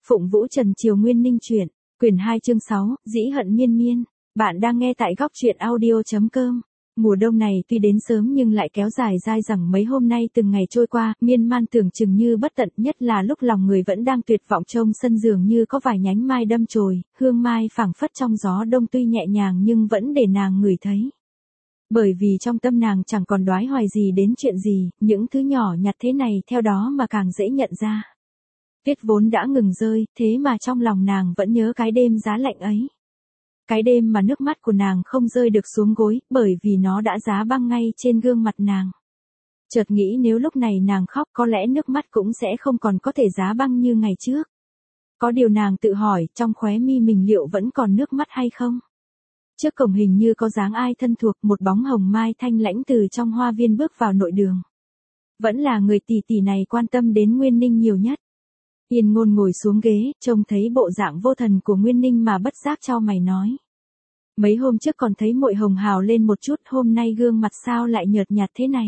Phụng Vũ Trần Triều Nguyên Ninh truyện, quyển 2 chương 6, Dĩ hận miên miên. Bạn đang nghe tại góc truyện audio.com. Mùa đông này tuy đến sớm nhưng lại kéo dài dai dẳng mấy hôm nay từng ngày trôi qua, miên man tưởng chừng như bất tận, nhất là lúc lòng người vẫn đang tuyệt vọng trông sân dường như có vài nhánh mai đâm chồi, hương mai phảng phất trong gió đông tuy nhẹ nhàng nhưng vẫn để nàng ngửi thấy. Bởi vì trong tâm nàng chẳng còn đoái hoài gì đến chuyện gì, những thứ nhỏ nhặt thế này theo đó mà càng dễ nhận ra. Tuyết vốn đã ngừng rơi, thế mà trong lòng nàng vẫn nhớ cái đêm giá lạnh ấy. Cái đêm mà nước mắt của nàng không rơi được xuống gối, bởi vì nó đã giá băng ngay trên gương mặt nàng. Chợt nghĩ nếu lúc này nàng khóc có lẽ nước mắt cũng sẽ không còn có thể giá băng như ngày trước. Có điều nàng tự hỏi, trong khóe mi mình liệu vẫn còn nước mắt hay không? Trước cổng hình như có dáng ai thân thuộc, một bóng hồng mai thanh lãnh từ trong hoa viên bước vào nội đường. Vẫn là người tỷ tỷ này quan tâm đến Nguyên Ninh nhiều nhất. Yên Ngôn ngồi xuống ghế, trông thấy bộ dạng vô thần của Nguyên Ninh mà bất giác chau mày nói. Mấy hôm trước còn thấy muội hồng hào lên một chút, hôm nay gương mặt sao lại nhợt nhạt thế này.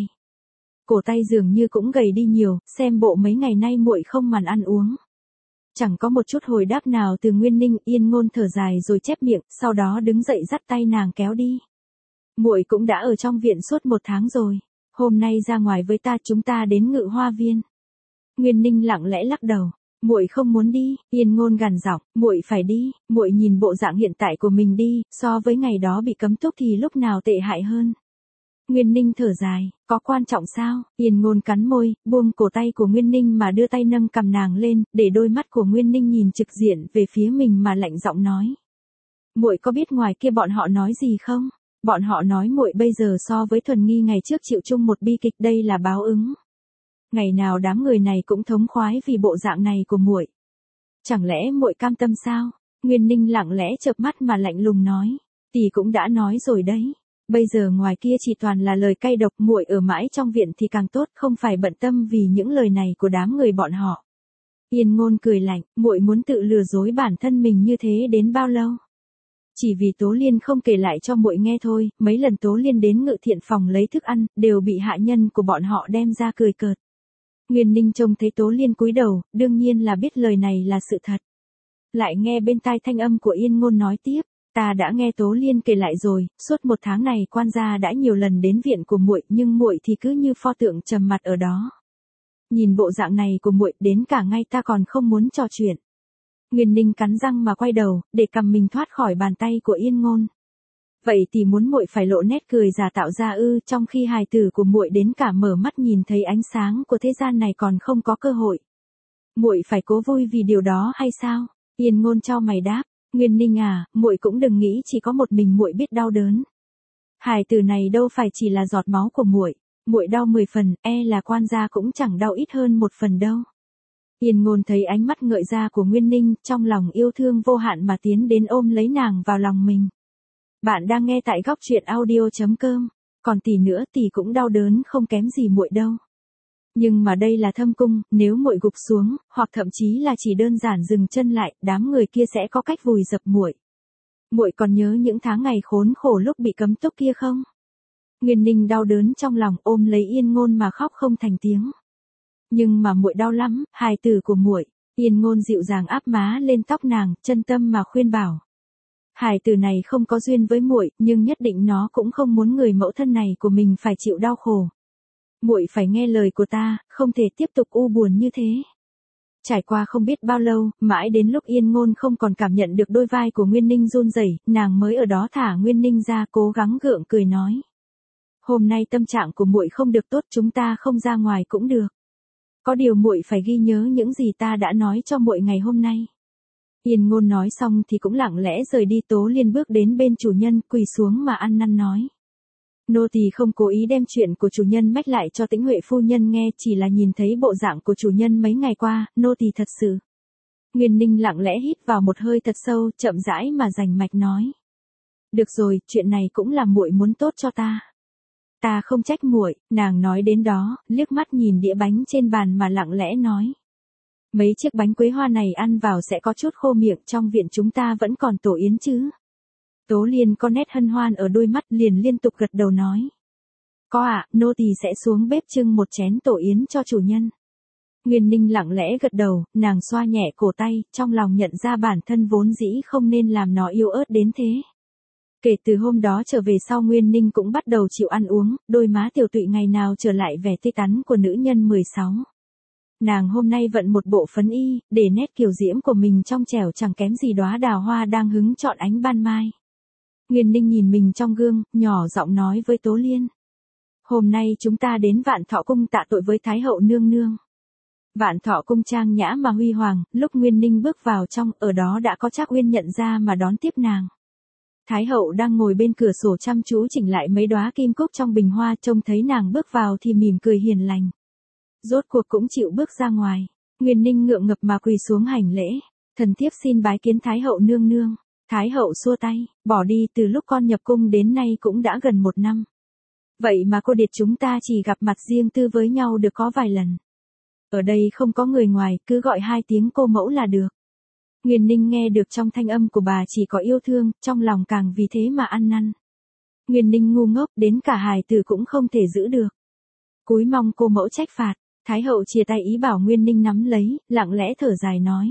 Cổ tay dường như cũng gầy đi nhiều, xem bộ mấy ngày nay muội không màn ăn uống. Chẳng có một chút hồi đáp nào từ Nguyên Ninh. Yên Ngôn thở dài rồi chép miệng, sau đó đứng dậy dắt tay nàng kéo đi. Muội cũng đã ở trong viện suốt 1 tháng rồi, hôm nay ra ngoài với ta, chúng ta đến Ngự Hoa Viên. Nguyên Ninh lặng lẽ lắc đầu. Muội không muốn đi. Yên Ngôn gằn giọng, muội phải đi. Muội nhìn bộ dạng hiện tại của mình đi, so với ngày đó bị cấm túc thì lúc nào tệ hại hơn. Nguyên Ninh thở dài, có quan trọng sao? Yên Ngôn cắn môi, buông cổ tay của Nguyên Ninh mà đưa tay nâng cằm nàng lên, để đôi mắt của Nguyên Ninh nhìn trực diện về phía mình mà lạnh giọng nói. Muội có biết ngoài kia bọn họ nói gì không? Bọn họ nói muội bây giờ so với Thuần Nghi ngày trước chịu chung một bi kịch, đây là báo ứng. Ngày nào đám người này cũng thống khoái vì bộ dạng này của muội. Chẳng lẽ muội cam tâm sao? Nguyên Ninh lặng lẽ chợp mắt mà lạnh lùng nói, tỷ cũng đã nói rồi đấy. Bây giờ ngoài kia chỉ toàn là lời cay độc, muội ở mãi trong viện thì càng tốt, không phải bận tâm vì những lời này của đám người bọn họ. Yên Ngôn cười lạnh, muội muốn tự lừa dối bản thân mình như thế đến bao lâu? Chỉ vì Tố Liên không kể lại cho muội nghe thôi, mấy lần Tố Liên đến Ngự Thiện phòng lấy thức ăn, đều bị hạ nhân của bọn họ đem ra cười cợt. Nguyên Ninh trông thấy Tố Liên cúi đầu, đương nhiên là biết lời này là sự thật. Lại nghe bên tai thanh âm của Yên Ngôn nói tiếp, ta đã nghe Tố Liên kể lại rồi, suốt 1 tháng này quan gia đã nhiều lần đến viện của muội, nhưng muội thì cứ như pho tượng trầm mặt ở đó. Nhìn bộ dạng này của muội, đến cả ngay ta còn không muốn trò chuyện. Nguyên Ninh cắn răng mà quay đầu, để cầm mình thoát khỏi bàn tay của Yên Ngôn. Vậy thì muốn muội phải lộ nét cười giả tạo ra ư? Trong khi hài tử của muội đến cả mở mắt nhìn thấy ánh sáng của thế gian này còn không có cơ hội. Muội phải cố vui vì điều đó hay sao? Yên Ngôn chau mày đáp, Nguyên Ninh à, muội cũng đừng nghĩ chỉ có một mình muội biết đau đớn. Hài tử này đâu phải chỉ là giọt máu của muội, muội đau 10 phần, là quan gia cũng chẳng đau ít hơn 1 phần đâu. Yên Ngôn thấy ánh mắt ngợi ra của Nguyên Ninh, trong lòng yêu thương vô hạn mà tiến đến ôm lấy nàng vào lòng mình. Bạn đang nghe tại góc truyện audio.com, còn tỷ nữa tỷ cũng đau đớn không kém gì muội đâu. Nhưng mà đây là Thâm cung, nếu muội gục xuống, hoặc thậm chí là chỉ đơn giản dừng chân lại, đám người kia sẽ có cách vùi dập muội. Muội còn nhớ những tháng ngày khốn khổ lúc bị cấm túc kia không? Nguyên Ninh đau đớn trong lòng, ôm lấy Yên Ngôn mà khóc không thành tiếng. Nhưng mà muội đau lắm, hài tử của muội. Yên Ngôn dịu dàng áp má lên tóc nàng, chân tâm mà khuyên bảo. Hài tử này không có duyên với muội, nhưng nhất định nó cũng không muốn người mẫu thân này của mình phải chịu đau khổ. Muội phải nghe lời của ta, không thể tiếp tục u buồn như thế. Trải qua không biết bao lâu, mãi đến lúc Yên Ngôn không còn cảm nhận được đôi vai của Nguyên Ninh run rẩy, nàng mới ở đó thả Nguyên Ninh ra, cố gắng gượng cười nói. Hôm nay tâm trạng của muội không được tốt, chúng ta không ra ngoài cũng được. Có điều muội phải ghi nhớ những gì ta đã nói cho muội ngày hôm nay. Yên Ngôn nói xong thì cũng lặng lẽ rời đi. Tố Liên bước đến bên chủ nhân, quỳ xuống mà ăn năn nói. Nô tỳ không cố ý đem chuyện của chủ nhân mách lại cho Tĩnh Huệ phu nhân nghe, chỉ là nhìn thấy bộ dạng của chủ nhân mấy ngày qua, nô tỳ thật sự. Nguyên Ninh lặng lẽ hít vào một hơi thật sâu, chậm rãi mà rành mạch nói. Được rồi, chuyện này cũng là muội muốn tốt cho ta. Ta không trách muội. Nàng nói đến đó, liếc mắt nhìn đĩa bánh trên bàn mà lặng lẽ nói. Mấy chiếc bánh quế hoa này ăn vào sẽ có chút khô miệng, trong viện chúng ta vẫn còn tổ yến chứ? Tố Liên có nét hân hoan ở đôi mắt, liền liên tục gật đầu nói. Có ạ, nô tỳ sẽ xuống bếp trưng một chén tổ yến cho chủ nhân. Nguyên Ninh lặng lẽ gật đầu, nàng xoa nhẹ cổ tay, trong lòng nhận ra bản thân vốn dĩ không nên làm nó yếu ớt đến thế. Kể từ hôm đó trở về sau Nguyên Ninh cũng bắt đầu chịu ăn uống, đôi má tiểu tụy ngày nào trở lại vẻ tươi tắn của nữ nhân 16. Nàng hôm nay vận một bộ phấn y, để nét kiều diễm của mình trong trẻo chẳng kém gì đóa đào hoa đang hứng trọn ánh ban mai. Nguyên Ninh nhìn mình trong gương, nhỏ giọng nói với Tố Liên. Hôm nay chúng ta đến Vạn Thọ Cung tạ tội với Thái hậu nương nương. Vạn Thọ Cung trang nhã mà huy hoàng, lúc Nguyên Ninh bước vào trong, ở đó đã có Trác Uyên nhận ra mà đón tiếp nàng. Thái hậu đang ngồi bên cửa sổ chăm chú chỉnh lại mấy đóa kim cúc trong bình hoa, trông thấy nàng bước vào thì mỉm cười hiền lành. Rốt cuộc cũng chịu bước ra ngoài. Nguyên Ninh ngượng ngập mà quỳ xuống hành lễ. Thần thiếp xin bái kiến Thái hậu nương nương. Thái hậu xua tay, bỏ đi, từ lúc con nhập cung đến nay cũng đã gần 1 năm. Vậy mà cô điệt chúng ta chỉ gặp mặt riêng tư với nhau được có vài lần. Ở đây không có người ngoài, cứ gọi 2 tiếng cô mẫu là được. Nguyên Ninh nghe được trong thanh âm của bà chỉ có yêu thương, trong lòng càng vì thế mà ăn năn. Nguyên Ninh ngu ngốc đến cả hài tử cũng không thể giữ được. Cúi mong cô mẫu trách phạt. Thái hậu chia tay ý bảo Nguyên Ninh nắm lấy, lặng lẽ thở dài nói.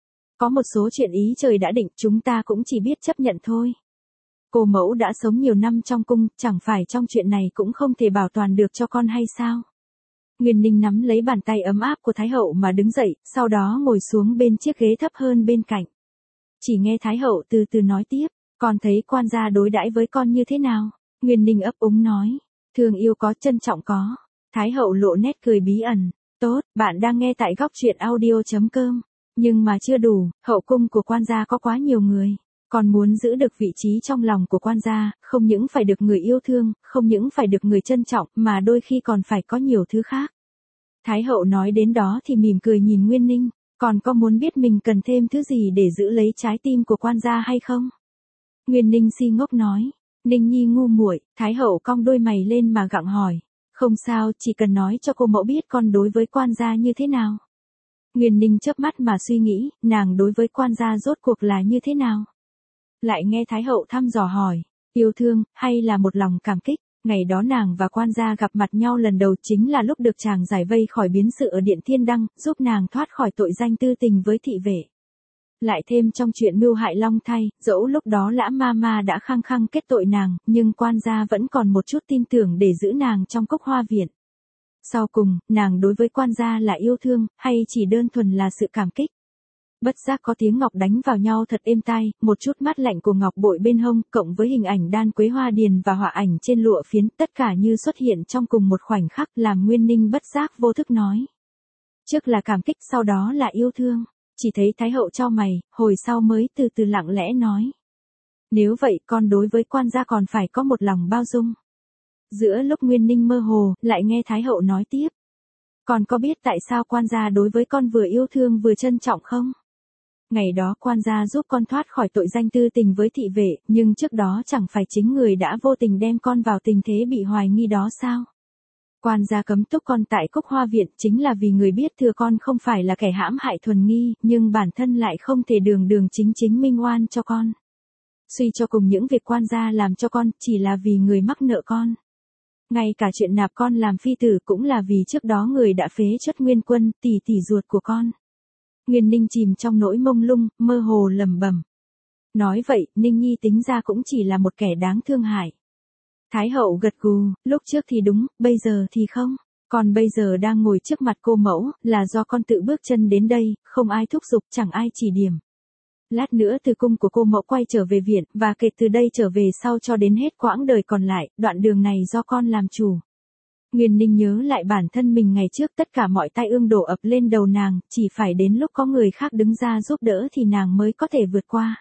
Có một số chuyện ý trời đã định, chúng ta cũng chỉ biết chấp nhận thôi. Cô mẫu đã sống nhiều năm trong cung, chẳng phải trong chuyện này cũng không thể bảo toàn được cho con hay sao? Nguyên Ninh nắm lấy bàn tay ấm áp của Thái hậu mà đứng dậy, sau đó ngồi xuống bên chiếc ghế thấp hơn bên cạnh. Chỉ nghe Thái hậu từ từ nói tiếp, con thấy quan gia đối đãi với con như thế nào? Nguyên Ninh ấp úng nói, thương yêu có, trân trọng có. Thái hậu lộ nét cười bí ẩn, tốt, bạn đang nghe tại góc truyện audio.com. Nhưng mà chưa đủ, hậu cung của quan gia có quá nhiều người. Còn muốn giữ được vị trí trong lòng của quan gia, không những phải được người yêu thương, không những phải được người trân trọng, mà đôi khi còn phải có nhiều thứ khác. Thái hậu nói đến đó thì mỉm cười nhìn Nguyên Ninh, còn có muốn biết mình cần thêm thứ gì để giữ lấy trái tim của quan gia hay không? Nguyên Ninh si ngốc nói, Ninh Nhi ngu muội. Thái hậu cong đôi mày lên mà gặng hỏi, không sao, chỉ cần nói cho cô mẫu biết con đối với quan gia như thế nào. Nguyên Ninh chớp mắt mà suy nghĩ, nàng đối với quan gia rốt cuộc là như thế nào? Lại nghe Thái hậu thăm dò hỏi, yêu thương, hay là một lòng cảm kích? Ngày đó nàng và quan gia gặp mặt nhau lần đầu chính là lúc được chàng giải vây khỏi biến sự ở Điện Thiên Đăng, giúp nàng thoát khỏi tội danh tư tình với thị vệ. Lại thêm trong chuyện mưu hại Long Thay, dẫu lúc đó Lã Ma Ma đã khăng khăng kết tội nàng, nhưng quan gia vẫn còn một chút tin tưởng để giữ nàng trong Cúc Hoa Viện. Sau cùng, nàng đối với quan gia là yêu thương, hay chỉ đơn thuần là sự cảm kích? Bất giác có tiếng ngọc đánh vào nhau thật êm tai, một chút mát lạnh của ngọc bội bên hông, cộng với hình ảnh đan quế hoa điền và họa ảnh trên lụa phiến, tất cả như xuất hiện trong cùng một khoảnh khắc, làm Nguyên Ninh bất giác vô thức nói. Trước là cảm kích, sau đó là yêu thương. Chỉ thấy Thái hậu chau mày, hồi sau mới từ từ lặng lẽ nói. Nếu vậy, con đối với quan gia còn phải có một lòng bao dung. Giữa lúc Nguyên Ninh mơ hồ, lại nghe Thái hậu nói tiếp. Con có biết tại sao quan gia đối với con vừa yêu thương vừa trân trọng không? Ngày đó quan gia giúp con thoát khỏi tội danh tư tình với thị vệ, nhưng trước đó chẳng phải chính người đã vô tình đem con vào tình thế bị hoài nghi đó sao? Quan gia cấm túc con tại Cúc Hoa Viện chính là vì người biết thừa con không phải là kẻ hãm hại thuần nghi, nhưng bản thân lại không thể đường đường chính chính minh oan cho con. Suy cho cùng những việc quan gia làm cho con chỉ là vì người mắc nợ con. Ngay cả chuyện nạp con làm phi tử cũng là vì trước đó người đã phế chất Nguyên Quân, tỷ tỷ ruột của con. Nguyên Ninh chìm trong nỗi mông lung, mơ hồ lẩm bẩm. Nói vậy, Ninh Nhi tính ra cũng chỉ là một kẻ đáng thương hại. Thái hậu gật gù, lúc trước thì đúng, bây giờ thì không. Còn bây giờ đang ngồi trước mặt cô mẫu, là do con tự bước chân đến đây, không ai thúc giục, chẳng ai chỉ điểm. Lát nữa từ cung của cô mẫu quay trở về viện, và kể từ đây trở về sau cho đến hết quãng đời còn lại, đoạn đường này do con làm chủ. Nguyên Ninh nhớ lại bản thân mình ngày trước, tất cả mọi tai ương đổ ập lên đầu nàng, chỉ phải đến lúc có người khác đứng ra giúp đỡ thì nàng mới có thể vượt qua.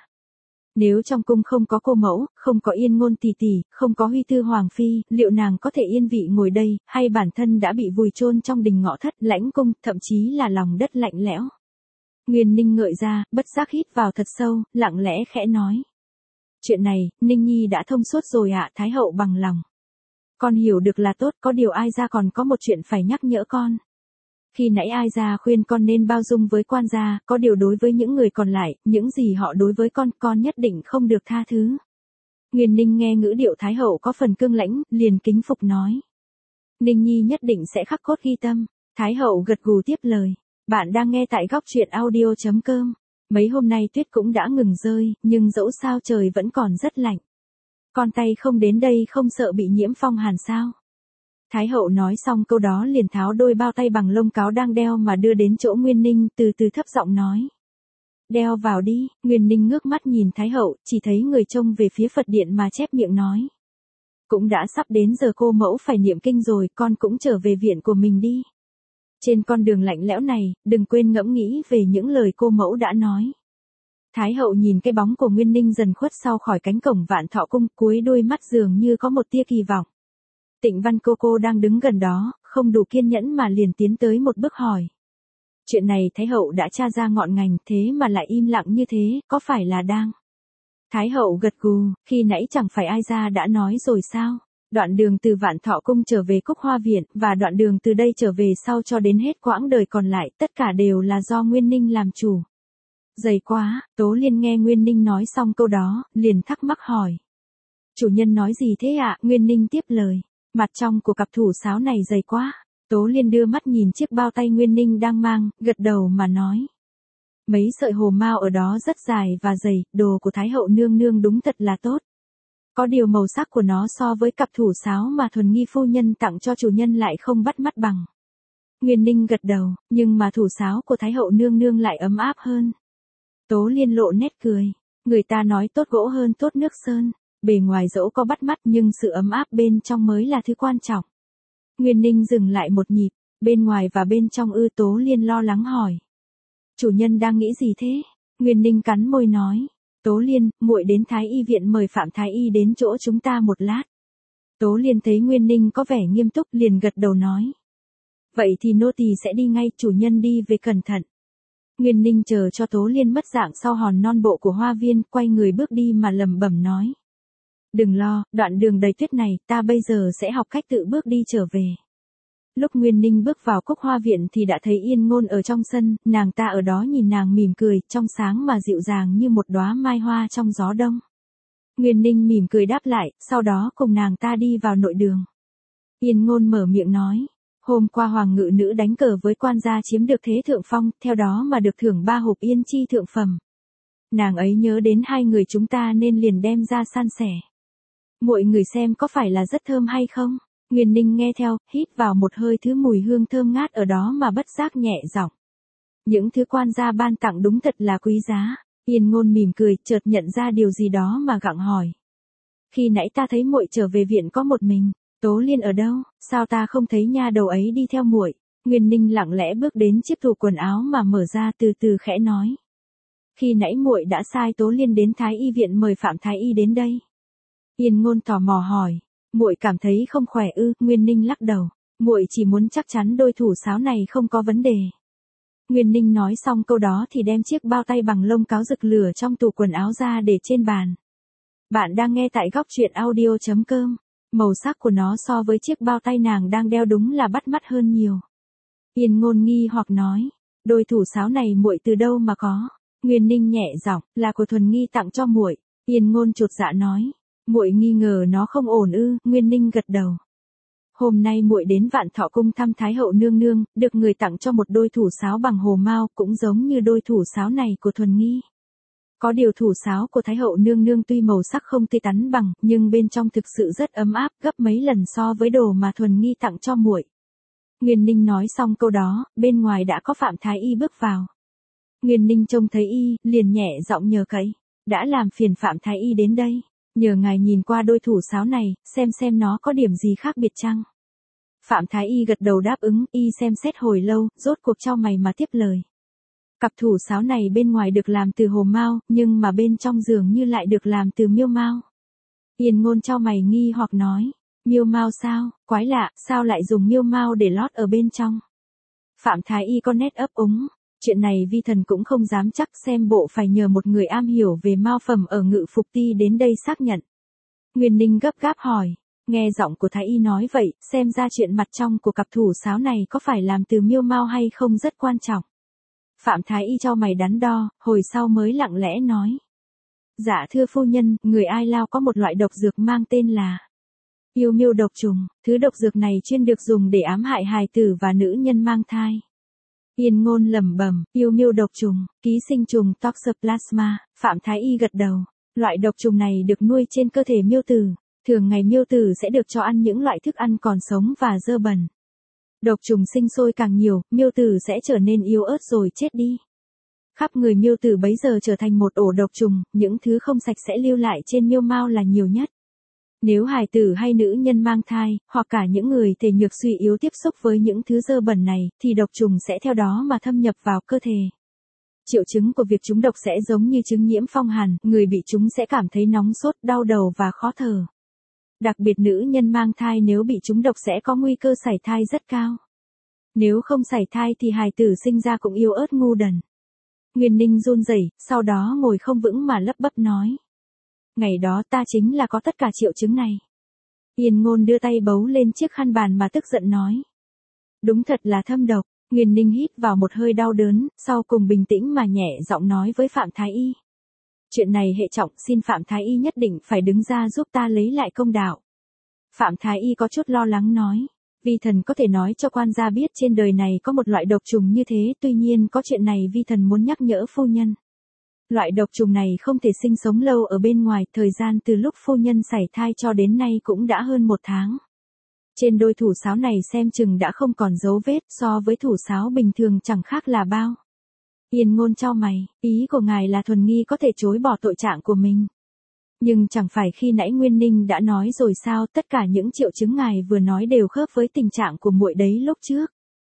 Nếu trong cung không có cô mẫu, không có Yên Ngôn tỷ tỷ, không có Huy Thư Hoàng Phi, liệu nàng có thể yên vị ngồi đây, hay bản thân đã bị vùi chôn trong đình ngõ thất, lãnh cung, thậm chí là lòng đất lạnh lẽo. Nguyên Ninh ngợi ra, bất giác hít vào thật sâu, lặng lẽ khẽ nói. Chuyện này, Ninh Nhi đã thông suốt rồi ạ. Thái hậu bằng lòng. Con hiểu được là tốt, có điều ai ra còn có một chuyện phải nhắc nhở con. Khi nãy ai ra khuyên con nên bao dung với quan gia, có điều đối với những người còn lại, những gì họ đối với con nhất định không được tha thứ. Nguyên Ninh nghe ngữ điệu Thái hậu có phần cương lãnh, liền kính phục nói. Ninh Nhi nhất định sẽ khắc cốt ghi tâm. Thái hậu gật gù tiếp lời. Bạn đang nghe tại góc truyện audio.com. Mấy hôm nay tuyết cũng đã ngừng rơi, nhưng dẫu sao trời vẫn còn rất lạnh. Con tay không đến đây không sợ bị nhiễm phong hàn sao? Thái hậu nói xong câu đó liền tháo đôi bao tay bằng lông cáo đang đeo mà đưa đến chỗ Nguyên Ninh, từ từ thấp giọng nói. Đeo vào đi. Nguyên Ninh ngước mắt nhìn Thái hậu, chỉ thấy người trông về phía Phật điện mà chép miệng nói. Cũng đã sắp đến giờ cô mẫu phải niệm kinh rồi, con cũng trở về viện của mình đi. Trên con đường lạnh lẽo này, đừng quên ngẫm nghĩ về những lời cô mẫu đã nói. Thái hậu nhìn cái bóng của Nguyên Ninh dần khuất sau khỏi cánh cổng Vạn Thọ Cung, cuối đôi mắt dường như có một tia kỳ vọng. Tịnh Văn cô đang đứng gần đó, không đủ kiên nhẫn mà liền tiến tới một bước hỏi. Chuyện này Thái hậu đã tra ra ngọn ngành, thế mà lại im lặng như thế, có phải là đang... Thái hậu gật gù, khi nãy chẳng phải ai ra đã nói rồi sao? Đoạn đường từ Vạn Thọ Cung trở về Cúc Hoa Viện, và đoạn đường từ đây trở về sau cho đến hết quãng đời còn lại, tất cả đều là do Nguyên Ninh làm chủ. Dày quá. Tố Liên nghe Nguyên Ninh nói xong câu đó, liền thắc mắc hỏi. Chủ nhân nói gì thế ạ? Nguyên Ninh tiếp lời. Mặt trong của cặp thủ sáo này dày quá. Tố Liên đưa mắt nhìn chiếc bao tay Nguyên Ninh đang mang, gật đầu mà nói. Mấy sợi hồ mao ở đó rất dài và dày, đồ của Thái hậu nương nương đúng thật là tốt. Có điều màu sắc của nó so với cặp thủ sáo mà Thuần Nghi phu nhân tặng cho chủ nhân lại không bắt mắt bằng. Nguyên Ninh gật đầu, nhưng mà thủ sáo của Thái hậu nương nương lại ấm áp hơn. Tố Liên lộ nét cười. Người ta nói tốt gỗ hơn tốt nước sơn. Bề ngoài dẫu có bắt mắt nhưng sự ấm áp bên trong mới là thứ quan trọng. Nguyên Ninh dừng lại một nhịp. Bên ngoài và bên trong ư? Tố Liên lo lắng hỏi. Chủ nhân đang nghĩ gì thế? Nguyên Ninh cắn môi nói. Tố Liên, muội đến Thái y viện mời Phạm Thái y đến chỗ chúng ta một lát. Tố Liên thấy Nguyên Ninh có vẻ nghiêm túc liền gật đầu nói. Vậy thì nô tỳ sẽ đi ngay, chủ nhân đi về cẩn thận. Nguyên Ninh chờ cho Tố Liên mất dạng sau hòn non bộ của hoa viên, quay người bước đi mà lẩm bẩm nói. Đừng lo, đoạn đường đầy tuyết này, ta bây giờ sẽ học cách tự bước đi trở về. Lúc Nguyên Ninh bước vào Cúc Hoa Viện thì đã thấy Yên Ngôn ở trong sân, nàng ta ở đó nhìn nàng mỉm cười, trong sáng mà dịu dàng như một đóa mai hoa trong gió đông. Nguyên Ninh mỉm cười đáp lại, sau đó cùng nàng ta đi vào nội đường. Yên Ngôn mở miệng nói. Hôm qua hoàng ngự nữ đánh cờ với quan gia chiếm được thế thượng phong, theo đó mà được thưởng 3 hộp yên chi thượng phẩm. Nàng ấy nhớ đến hai người chúng ta nên liền đem ra san sẻ. Mọi người xem có phải là rất thơm hay không? Nguyên Ninh nghe theo, hít vào một hơi thứ mùi hương thơm ngát ở đó mà bất giác nhẹ giọng. Những thứ quan gia ban tặng đúng thật là quý giá. Yên Ngôn mỉm cười, chợt nhận ra điều gì đó mà gặng hỏi. Khi nãy ta thấy muội trở về viện có một mình. Tố Liên ở đâu? Sao ta không thấy nha đầu ấy đi theo muội? Nguyên Ninh lặng lẽ bước đến chiếc tủ quần áo mà mở ra, từ từ khẽ nói. Khi nãy muội đã sai Tố Liên đến Thái y viện mời Phạm Thái y đến đây. Yên Ngôn tò mò hỏi. Muội cảm thấy không khỏe ư? Nguyên Ninh lắc đầu. Muội chỉ muốn chắc chắn đôi thủ sáo này không có vấn đề. Nguyên Ninh nói xong câu đó thì đem chiếc bao tay bằng lông cáo rực lửa trong tủ quần áo ra để trên bàn. Bạn đang nghe tại góc truyện audio.com. Màu sắc của nó so với chiếc bao tay nàng đang đeo đúng là bắt mắt hơn nhiều. Yên Ngôn nghi hoặc nói. Đôi thủ sáo này muội từ đâu mà có? Nguyên Ninh nhẹ giọng, là của Thuần Nghi tặng cho muội. Yên Ngôn chột dạ nói. Muội nghi ngờ nó không ổn ư? Nguyên Ninh gật đầu. Hôm nay muội đến Vạn Thọ Cung thăm Thái hậu nương nương, được người tặng cho một đôi thủ sáo bằng hồ mao, cũng giống như đôi thủ sáo này của Thuần Nghi. Có điều thủ sáo của Thái hậu nương nương tuy màu sắc không tươi tắn bằng, nhưng bên trong thực sự rất ấm áp, gấp mấy lần so với đồ mà Thuần Nghi tặng cho muội. Nguyên Ninh nói xong câu đó, bên ngoài đã có Phạm Thái y bước vào. Nguyên Ninh trông thấy y, liền nhẹ giọng nhờ cậy. Đã làm phiền Phạm Thái y đến đây. Nhờ ngài nhìn qua đôi thủ sáo này, xem nó có điểm gì khác biệt chăng? Phạm Thái y gật đầu đáp ứng, y xem xét hồi lâu, rốt cuộc chau mày mà tiếp lời. Cặp thủ sáo này bên ngoài được làm từ hồ mao, nhưng mà bên trong dường như lại được làm từ miêu mao. Yên Ngôn chau mày nghi hoặc nói. Miêu mao sao? Quái lạ, sao lại dùng miêu mao để lót ở bên trong? Phạm Thái y có nét ấp úng. Chuyện này vi thần cũng không dám chắc, xem bộ phải nhờ một người am hiểu về mao phẩm ở Ngự Phục Ti đến đây xác nhận. Nguyên Ninh gấp gáp hỏi. Nghe giọng của Thái y nói vậy, xem ra chuyện mặt trong của cặp thủ sáo này có phải làm từ miêu mao hay không rất quan trọng. Phạm Thái y cho mày đắn đo, hồi sau mới lặng lẽ nói. Dạ thưa phu nhân, người Ai Lao có một loại độc dược mang tên là. Yêu miêu độc trùng, thứ độc dược này chuyên được dùng để ám hại hài tử và nữ nhân mang thai. Yên Ngôn lẩm bẩm, yêu miêu độc trùng, ký sinh trùng Toxoplasma, Phạm Thái Y gật đầu. Loại độc trùng này được nuôi trên cơ thể miêu tử, thường ngày miêu tử sẽ được cho ăn những loại thức ăn còn sống và dơ bẩn. Độc trùng sinh sôi càng nhiều, miêu tử sẽ trở nên yếu ớt rồi chết đi. Khắp người miêu tử bấy giờ trở thành một ổ độc trùng, những thứ không sạch sẽ lưu lại trên miêu mao là nhiều nhất. Nếu hài tử hay nữ nhân mang thai, hoặc cả những người thể nhược suy yếu tiếp xúc với những thứ dơ bẩn này, thì độc trùng sẽ theo đó mà thâm nhập vào cơ thể. Triệu chứng của việc trúng độc sẽ giống như chứng nhiễm phong hàn, người bị trúng sẽ cảm thấy nóng sốt, đau đầu và khó thở. Đặc biệt nữ nhân mang thai nếu bị trúng độc sẽ có nguy cơ sảy thai rất cao. Nếu không sảy thai thì hài tử sinh ra cũng yếu ớt ngu đần. Nguyên Ninh run rẩy, sau đó ngồi không vững mà lắp bắp nói. Ngày đó ta chính là có tất cả triệu chứng này. Yên Ngôn đưa tay bấu lên chiếc khăn bàn mà tức giận nói. Đúng thật là thâm độc. Nguyên Ninh hít vào một hơi đau đớn, sau cùng bình tĩnh mà nhẹ giọng nói với Phạm Thái Y. Chuyện này hệ trọng, xin Phạm Thái Y nhất định phải đứng ra giúp ta lấy lại công đạo. Phạm Thái Y có chút lo lắng nói. Vi thần có thể nói cho quan gia biết trên đời này có một loại độc trùng như thế, tuy nhiên có chuyện này vi thần muốn nhắc nhở phu nhân. Loại độc trùng này không thể sinh sống lâu ở bên ngoài, thời gian từ lúc phu nhân sảy thai cho đến nay cũng đã hơn 1 tháng. Trên đôi thủ sáo này xem chừng đã không còn dấu vết, so với thủ sáo bình thường chẳng khác là bao. Yên Ngôn chau mày, ý của ngài là Thuần Nghi có thể chối bỏ tội trạng của mình. Nhưng chẳng phải khi nãy Nguyên Ninh đã nói rồi sao, tất cả những triệu chứng ngài vừa nói đều khớp với tình trạng của muội đấy lúc trước.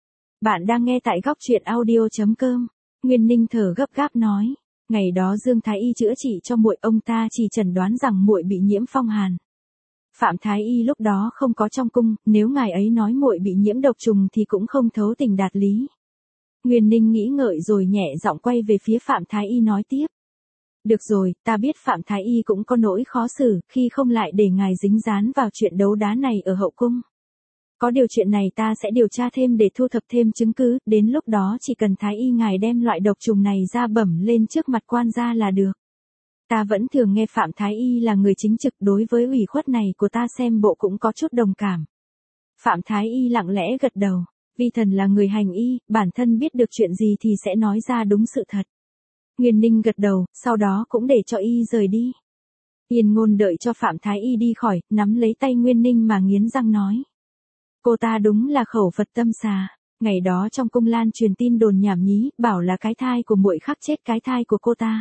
Bạn đang nghe tại góc truyện audio.com. Nguyên Ninh thở gấp gáp nói, ngày đó Dương Thái Y chữa trị cho muội, ông ta chỉ chẩn đoán rằng muội bị nhiễm phong hàn. Phạm Thái Y lúc đó không có trong cung, nếu ngài ấy nói muội bị nhiễm độc trùng thì cũng không thấu tình đạt lý. Nguyên Ninh nghĩ ngợi rồi nhẹ giọng quay về phía Phạm Thái Y nói tiếp. Được rồi, ta biết Phạm Thái Y cũng có nỗi khó xử khi không lại để ngài dính dán vào chuyện đấu đá này ở hậu cung. Có điều chuyện này ta sẽ điều tra thêm để thu thập thêm chứng cứ, đến lúc đó chỉ cần Thái Y ngài đem loại độc trùng này ra bẩm lên trước mặt quan gia là được. Ta vẫn thường nghe Phạm Thái Y là người chính trực, đối với ủy khuất này của ta xem bộ cũng có chút đồng cảm. Phạm Thái Y lặng lẽ gật đầu, vi thần là người hành y, bản thân biết được chuyện gì thì sẽ nói ra đúng sự thật. Nguyên Ninh gật đầu, sau đó cũng để cho y rời đi. Yên Ngôn đợi cho Phạm Thái Y đi khỏi, nắm lấy tay Nguyên Ninh mà nghiến răng nói. Cô ta đúng là khẩu Phật tâm xà. Ngày đó trong cung lan truyền tin đồn nhảm nhí, bảo là cái thai của muội khắc chết cái thai của cô ta.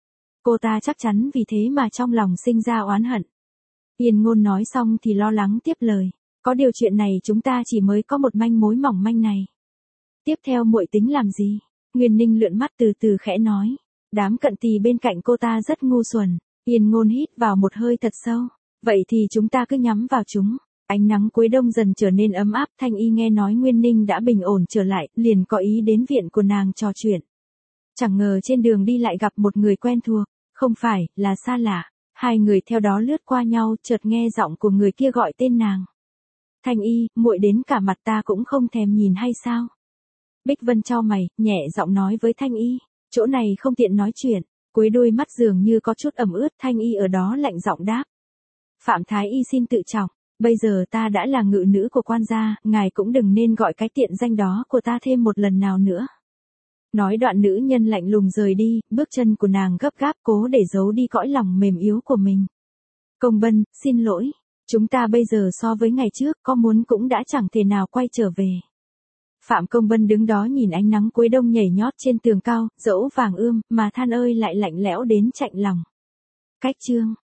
Cô ta chắc chắn vì thế mà trong lòng sinh ra oán hận. Yên Ngôn nói xong thì lo lắng tiếp lời. Có điều chuyện này chúng ta chỉ mới có một manh mối mỏng manh này. Tiếp theo muội tính làm gì? Nguyên Ninh lượn mắt từ từ khẽ nói. Đám cận tỳ bên cạnh cô ta rất ngu xuẩn. Yên Ngôn hít vào một hơi thật sâu. Vậy thì chúng ta cứ nhắm vào chúng. Ánh nắng cuối đông dần trở nên ấm áp. Thanh Y nghe nói Nguyên Ninh đã bình ổn trở lại, liền có ý đến viện của nàng trò chuyện. Chẳng ngờ trên đường đi lại gặp một người quen thuộc. Không phải, là xa lạ. Hai người theo đó lướt qua nhau, chợt nghe giọng của người kia gọi tên nàng. Thanh Y, muội đến cả mặt ta cũng không thèm nhìn hay sao? Bích Vân chau mày, nhẹ giọng nói với Thanh Y. Chỗ này không tiện nói chuyện. Cuối đôi mắt dường như có chút ẩm ướt. Thanh Y ở đó lạnh giọng đáp. Phạm Thái Y xin tự trọng. Bây giờ ta đã là ngự nữ của quan gia, ngài cũng đừng nên gọi cái tiện danh đó của ta thêm một lần nào nữa. Nói đoạn nữ nhân lạnh lùng rời đi, bước chân của nàng gấp gáp cố để giấu đi cõi lòng mềm yếu của mình. Công Bân, xin lỗi. Chúng ta bây giờ so với ngày trước, có muốn cũng đã chẳng thể nào quay trở về. Phạm Công Bân đứng đó nhìn ánh nắng cuối đông nhảy nhót trên tường cao, dẫu vàng ươm, mà than ơi lại lạnh lẽo đến chạnh lòng. Cách chương